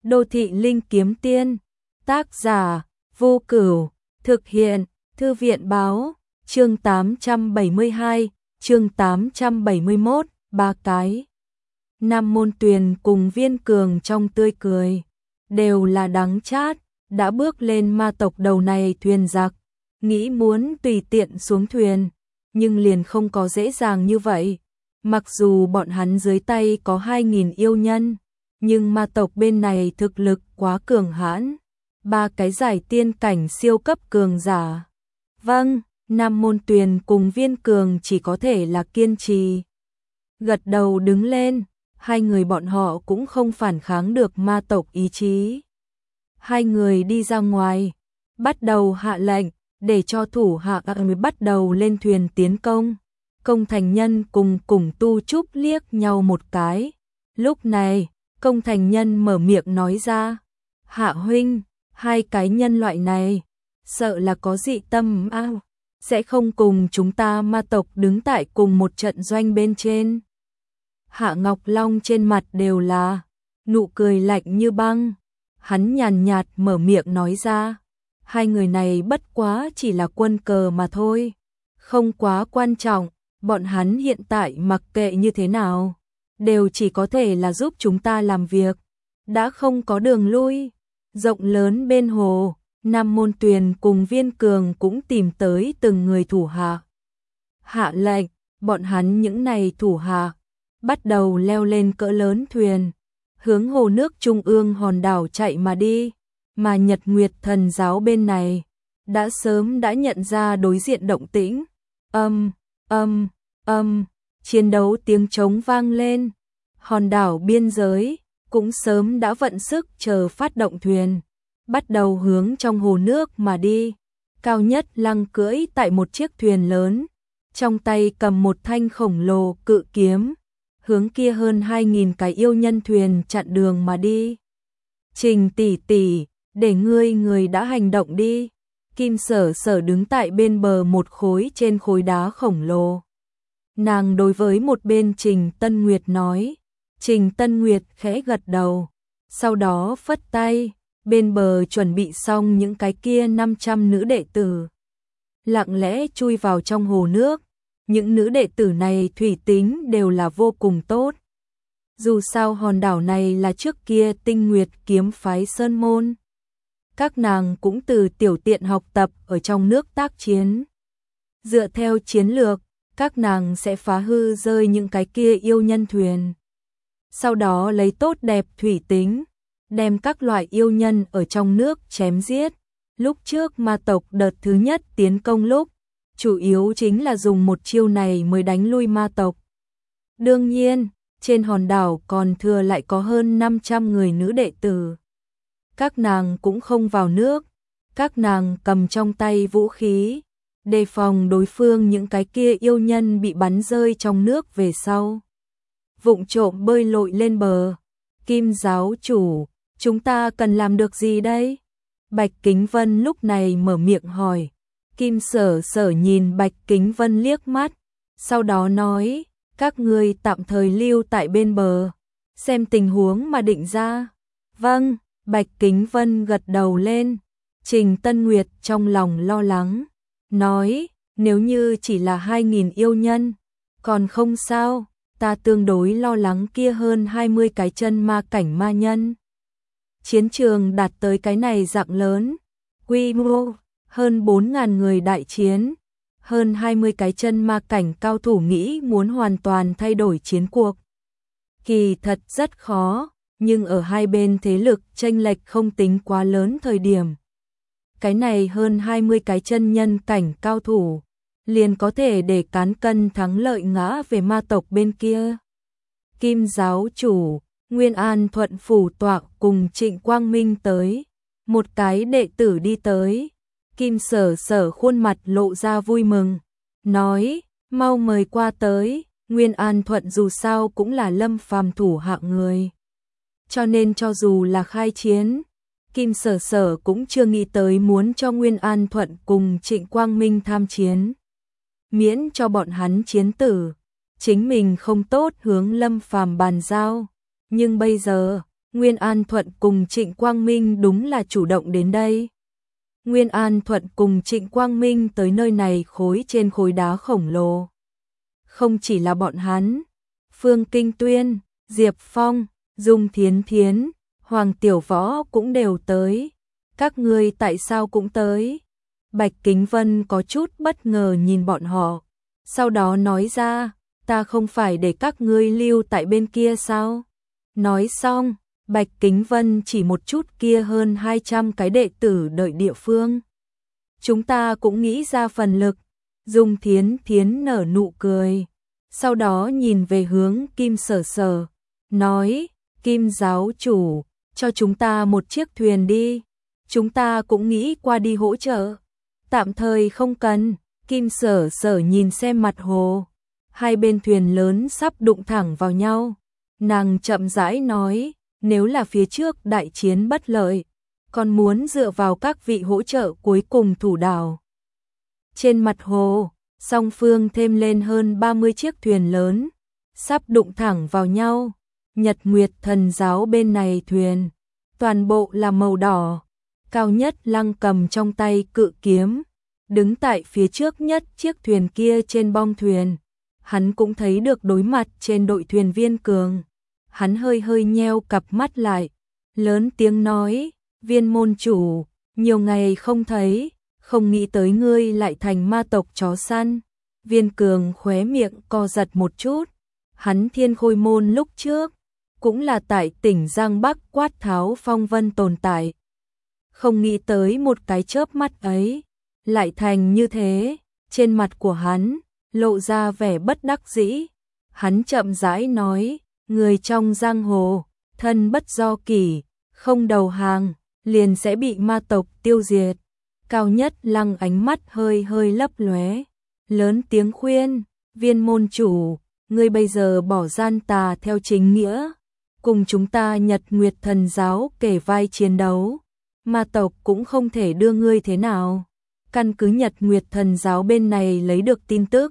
Đô thị linh kiếm tiên, tác giả, Vô Cửu, thực hiện, Thư viện báo, chương 872, chương 871, ba cái. Nam Môn Tuyền cùng Viên Cường trong tươi cười, đều là đắng chát, đã bước lên ma tộc đầu này thuyền giặc, nghĩ muốn tùy tiện xuống thuyền, nhưng liền không có dễ dàng như vậy. Mặc dù bọn hắn dưới tay có 2.000 yêu nhân, nhưng ma tộc bên này thực lực quá cường hãn, ba cái giải tiên cảnh siêu cấp cường giả. Vâng, Nam Môn Tuyền cùng Viên Cường chỉ có thể là kiên trì. Gật đầu đứng lên, hai người bọn họ cũng không phản kháng được ma tộc ý chí. Hai người đi ra ngoài, bắt đầu hạ lệnh, để cho thủ hạ mới bắt đầu lên thuyền tiến công. Công Thành Nhân cùng Cùng Tu Trúc liếc nhau một cái. Lúc này, Công Thành Nhân mở miệng nói ra, Hạ huynh, hai cái nhân loại này, sợ là có dị tâm sẽ không cùng chúng ta ma tộc đứng tại cùng một trận doanh bên trên. Hạ Ngọc Long trên mặt đều là nụ cười lạnh như băng, hắn nhàn nhạt mở miệng nói ra, hai người này bất quá chỉ là quân cờ mà thôi, không quá quan trọng, bọn hắn hiện tại mặc kệ như thế nào, đều chỉ có thể là giúp chúng ta làm việc, đã không có đường lui. Rộng lớn bên hồ, Nam Môn Tuyền cùng Viên Cường cũng tìm tới từng người thủ hạ. Hạ lệnh, bọn hắn những này thủ hạ, bắt đầu leo lên cỡ lớn thuyền, hướng hồ nước trung ương hòn đảo chạy mà đi, mà Nhật Nguyệt Thần giáo bên này, đã sớm đã nhận ra đối diện động tĩnh, chiến đấu tiếng trống vang lên, hòn đảo biên giới, cũng sớm đã vận sức chờ phát động thuyền, bắt đầu hướng trong hồ nước mà đi. Cao Nhất Lăng cưỡi tại một chiếc thuyền lớn, trong tay cầm một thanh khổng lồ cự kiếm, hướng kia hơn 2.000 cái yêu nhân thuyền chặn đường mà đi. Trình tỷ tỷ, để người đã hành động đi. Kim Sở Sở đứng tại bên bờ một khối trên khối đá khổng lồ. Nàng đối với một bên Trình Tân Nguyệt nói. Trình Tân Nguyệt khẽ gật đầu, sau đó phất tay, bên bờ chuẩn bị xong những cái kia 500 nữ đệ tử. Lặng lẽ chui vào trong hồ nước, những nữ đệ tử này thủy tính đều là vô cùng tốt. Dù sao hòn đảo này là trước kia Tinh Nguyệt kiếm phái Sơn Môn. Các nàng cũng từ tiểu tiện học tập ở trong nước tác chiến. Dựa theo chiến lược, các nàng sẽ phá hư rơi những cái kia yêu nhân thuyền. Sau đó lấy tốt đẹp thủy tính, đem các loại yêu nhân ở trong nước chém giết. Lúc trước ma tộc đợt thứ nhất tiến công lúc, chủ yếu chính là dùng một chiêu này mới đánh lui ma tộc. Đương nhiên, trên hòn đảo còn thừa lại có hơn 500 người nữ đệ tử. Các nàng cũng không vào nước, các nàng cầm trong tay vũ khí, đề phòng đối phương những cái kia yêu nhân bị bắn rơi trong nước về sau. Vụng trộm bơi lội lên bờ. Kim giáo chủ, chúng ta cần làm được gì đây? Bạch Kính Vân lúc này mở miệng hỏi. Kim Sở Sở nhìn Bạch Kính Vân liếc mắt, sau đó nói, các ngươi tạm thời lưu tại bên bờ, xem tình huống mà định ra. Vâng, Bạch Kính Vân gật đầu lên. Trình Tân Nguyệt trong lòng lo lắng, nói, nếu như chỉ là 2.000 yêu nhân, còn không sao. Ta tương đối lo lắng kia hơn 20 cái chân ma cảnh ma nhân. Chiến trường đạt tới cái này dạng lớn, quy mô, hơn 4.000 người đại chiến, hơn 20 cái chân ma cảnh cao thủ nghĩ muốn hoàn toàn thay đổi chiến cuộc. Kỳ thật rất khó, nhưng ở hai bên thế lực chênh lệch không tính quá lớn thời điểm. Cái này hơn 20 cái chân nhân cảnh cao thủ, liền có thể để cán cân thắng lợi ngã về ma tộc bên kia. Kim giáo chủ, Nguyên An Thuận phủ tọa cùng Trịnh Quang Minh tới, một cái đệ tử đi tới. Kim Sở Sở khuôn mặt lộ ra vui mừng, nói, mau mời qua tới. Nguyên An Thuận dù sao cũng là Lâm Phàm thủ hạ người, cho nên cho dù là khai chiến, Kim Sở Sở cũng chưa nghĩ tới muốn cho Nguyên An Thuận cùng Trịnh Quang Minh tham chiến. Miễn cho bọn hắn chiến tử, chính mình không tốt hướng Lâm Phàm bàn giao. Nhưng bây giờ, Nguyên An Thuận cùng Trịnh Quang Minh đúng là chủ động đến đây. Nguyên An Thuận cùng Trịnh Quang Minh tới nơi này khối trên khối đá khổng lồ. Không chỉ là bọn hắn, Phương Kinh Tuyên, Diệp Phong, Dung Thiến Thiến, Hoàng Tiểu Võ cũng đều tới. Các ngươi tại sao cũng tới? Bạch Kính Vân có chút bất ngờ nhìn bọn họ, sau đó nói ra, ta không phải để các ngươi lưu tại bên kia sao? Nói xong, Bạch Kính Vân chỉ một chút kia hơn 200 cái đệ tử đợi địa phương. Chúng ta cũng nghĩ ra phần lực. Dung Thiến Thiến nở nụ cười, sau đó nhìn về hướng Kim Sở Sở, nói, Kim giáo chủ, cho chúng ta một chiếc thuyền đi, chúng ta cũng nghĩ qua đi hỗ trợ. Tạm thời không cần. Kim Sở Sở nhìn xem mặt hồ, hai bên thuyền lớn sắp đụng thẳng vào nhau. Nàng chậm rãi nói, nếu là phía trước đại chiến bất lợi, còn muốn dựa vào các vị hỗ trợ cuối cùng thủ đảo. Trên mặt hồ, song phương thêm lên hơn 30 chiếc thuyền lớn, sắp đụng thẳng vào nhau. Nhật Nguyệt Thần giáo bên này thuyền, toàn bộ là màu đỏ. Cao Nhất Lăng cầm trong tay cự kiếm, đứng tại phía trước nhất chiếc thuyền kia trên bong thuyền. Hắn cũng thấy được đối mặt trên đội thuyền Viên Cường. Hắn hơi hơi nheo cặp mắt lại, lớn tiếng nói, Viên môn chủ, nhiều ngày không thấy, không nghĩ tới ngươi lại thành ma tộc chó săn. Viên Cường khóe miệng co giật một chút, hắn Thiên Khôi môn lúc trước, cũng là tại tỉnh Giang Bắc quát tháo phong vân tồn tại. Không nghĩ tới một cái chớp mắt ấy, lại thành như thế. Trên mặt của hắn, lộ ra vẻ bất đắc dĩ. Hắn chậm rãi nói, người trong giang hồ, thân bất do kỷ, không đầu hàng, liền sẽ bị ma tộc tiêu diệt. Cao Nhất Lăng ánh mắt hơi hơi lấp lóe, lớn tiếng khuyên, Viên môn chủ, ngươi bây giờ bỏ gian tà theo chính nghĩa, cùng chúng ta Nhật Nguyệt Thần giáo kể vai chiến đấu, ma tộc cũng không thể đưa ngươi thế nào. Căn cứ Nhật Nguyệt Thần giáo bên này lấy được tin tức,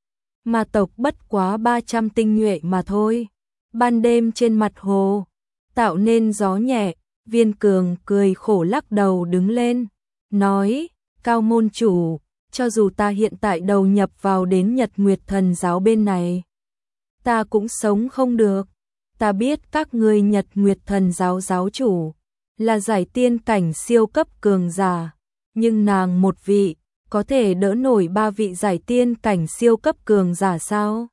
ma tộc bất quá 300 tinh nhuệ mà thôi. Ban đêm trên mặt hồ, tạo nên gió nhẹ. Viên Cường cười khổ lắc đầu đứng lên, nói, Cao môn chủ, cho dù ta hiện tại đầu nhập vào đến Nhật Nguyệt Thần giáo bên này, ta cũng sống không được. Ta biết các ngươi Nhật Nguyệt Thần giáo giáo chủ là giải tiên cảnh siêu cấp cường giả, nhưng nàng một vị có thể đỡ nổi 3 vị giải tiên cảnh siêu cấp cường giả sao?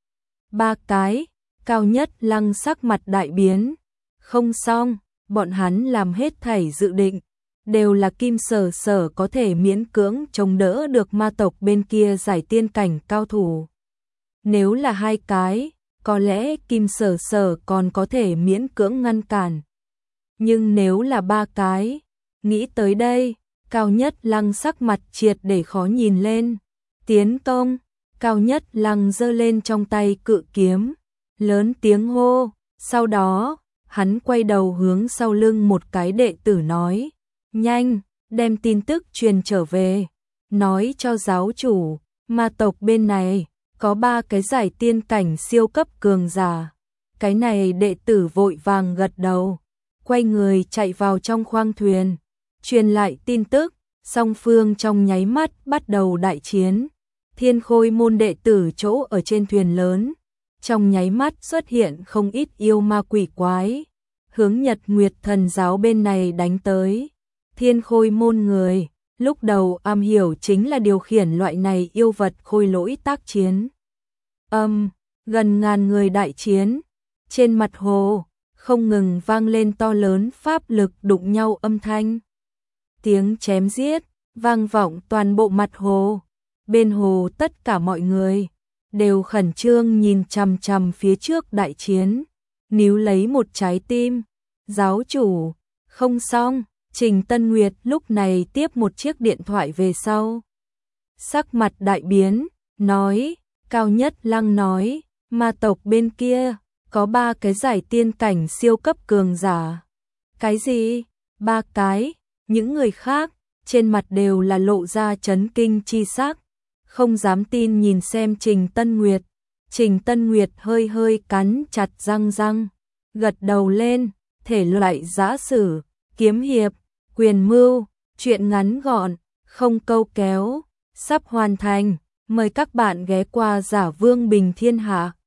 3 cái. Cao Nhất Lăng sắc mặt đại biến. Không xong, bọn hắn làm hết thảy dự định, đều là Kim Sở Sở có thể miễn cưỡng chống đỡ được ma tộc bên kia giải tiên cảnh cao thủ. Nếu là 2 cái, có lẽ Kim Sở Sở còn có thể miễn cưỡng ngăn cản. Nhưng nếu là 3 cái, nghĩ tới đây, Cao Nhất Lăng sắc mặt triệt để khó nhìn lên. Tiến công. Cao Nhất Lăng giơ lên trong tay cự kiếm, lớn tiếng hô. Sau đó, hắn quay đầu hướng sau lưng một cái đệ tử nói, nhanh, đem tin tức truyền trở về, nói cho giáo chủ, ma tộc bên này có 3 cái giải tiên cảnh siêu cấp cường giả. Cái này đệ tử vội vàng gật đầu, quay người chạy vào trong khoang thuyền, truyền lại tin tức. Song phương trong nháy mắt bắt đầu đại chiến. Thiên Khôi môn đệ tử chỗ ở trên thuyền lớn, trong nháy mắt xuất hiện không ít yêu ma quỷ quái, hướng Nhật Nguyệt Thần giáo bên này đánh tới. Thiên Khôi môn người, lúc đầu am hiểu chính là điều khiển loại này yêu vật khôi lỗi tác chiến. Gần ngàn người đại chiến, trên mặt hồ, không ngừng vang lên to lớn pháp lực đụng nhau âm thanh. Tiếng chém giết, vang vọng toàn bộ mặt hồ. Bên hồ tất cả mọi người đều khẩn trương nhìn chằm chằm phía trước đại chiến, níu lấy một trái tim. Giáo chủ, không xong. Trình Tân Nguyệt lúc này tiếp một chiếc điện thoại về sau. Sắc mặt đại biến, nói, Cao Nhất Lăng nói, ma tộc bên kia, có 3 cái giải tiên cảnh siêu cấp cường giả. Cái gì? 3 cái? Những người khác, trên mặt đều là lộ ra chấn kinh chi sắc, không dám tin nhìn xem Trình Tân Nguyệt. Trình Tân Nguyệt hơi hơi cắn chặt răng, gật đầu lên, thể loại giã sử, kiếm hiệp, quyền mưu, truyện ngắn gọn, không câu kéo, sắp hoàn thành. Mời các bạn ghé qua Giả Vương Bình Thiên Hạ.